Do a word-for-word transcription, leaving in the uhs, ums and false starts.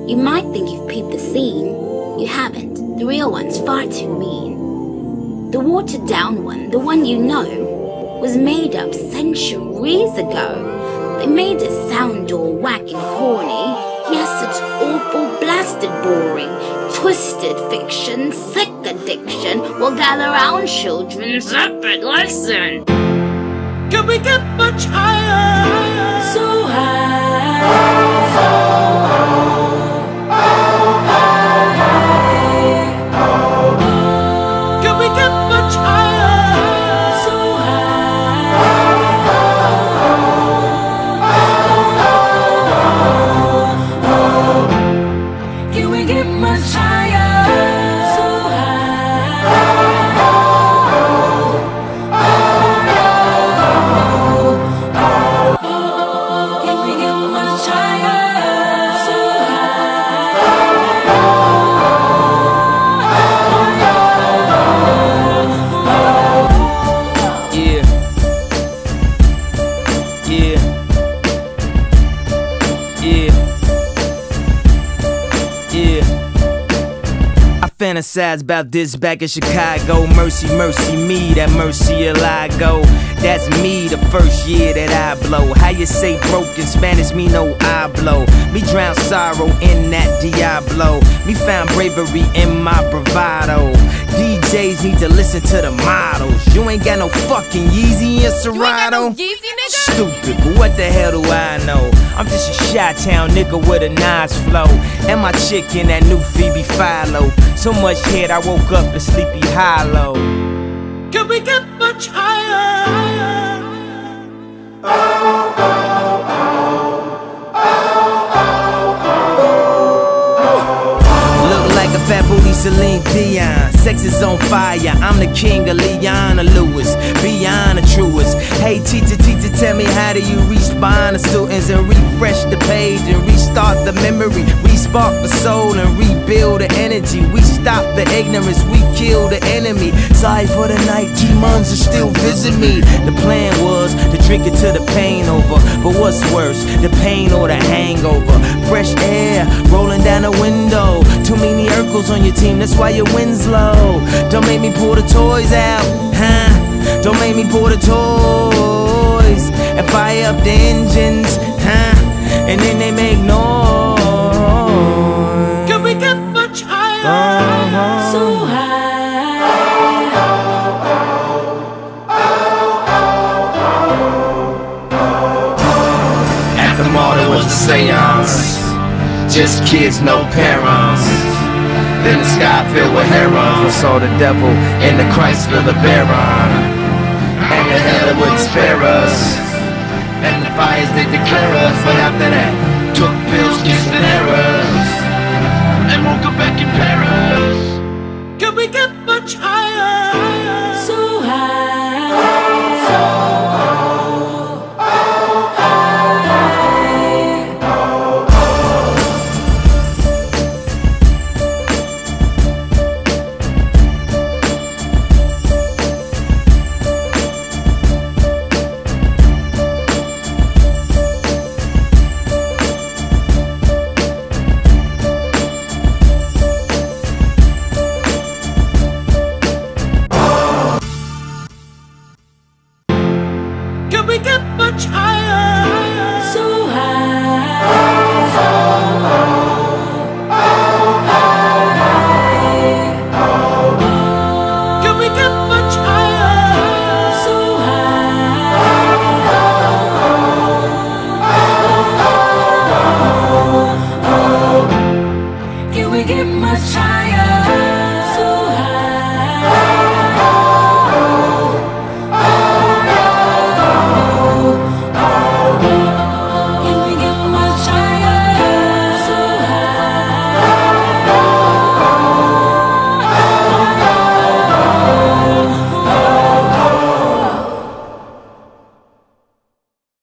You might think you've peeped the scene. You haven't. The real one's far too mean. The watered down one, the one you know, was made up centuries ago. They made it sound all whack and corny. Yes, it's awful, blasted boring. Twisted fiction, sick addiction. Well, gather round, children, zip it, listen. Can we get much higher? So high. Can we get much higher? So high. Can we get much higher? So high. Fantasize about this back in Chicago. Mercy, mercy me, that mercy will I go. That's me the first year that I blow. How you say broken Spanish, me no I blow. Me drown sorrow in that Diablo. Me found bravery in my bravado. D Js need to listen to the models. You ain't got no fucking Yeezy and Serato. You ain't got no Yeezy, nigga? Stupid, but what the hell do I know? I'm just a Chi-Town nigga with a nice flow. And my chick in that new Phoebe Philo. So much head I woke up in Sleepy Hollow. Can we get much higher? Oh, oh, oh, oh, look like a fat booty Celine Dion. Sex is on fire, I'm the king of Leona Lewis, beyond the truest. Hey teacher, teacher, tell me how do you respawn the students and refresh the page and restart the memory, respark the soul and rebuild the energy. We stop the ignorance, we kill the enemy. Sorry for the night, demons are still visit me. The plan was to drink it till the pain over, but what's worse, the pain or the hangover? Fresh air rolling down the window. Too many Urkels on your team, that's why your wind's low. Don't make me pull the toys out, huh? Don't make me pull the toys and fire up the engines, huh? And then they make noise. Can we get much higher? Uh-huh. So high. At the mall there was a seance. Just kids, no parents. Then the sky filled with herons. I saw the devil in the Chrysler LeBaron. And the hell it wouldn't spare us. And the fires they declare us. But after that, took pills,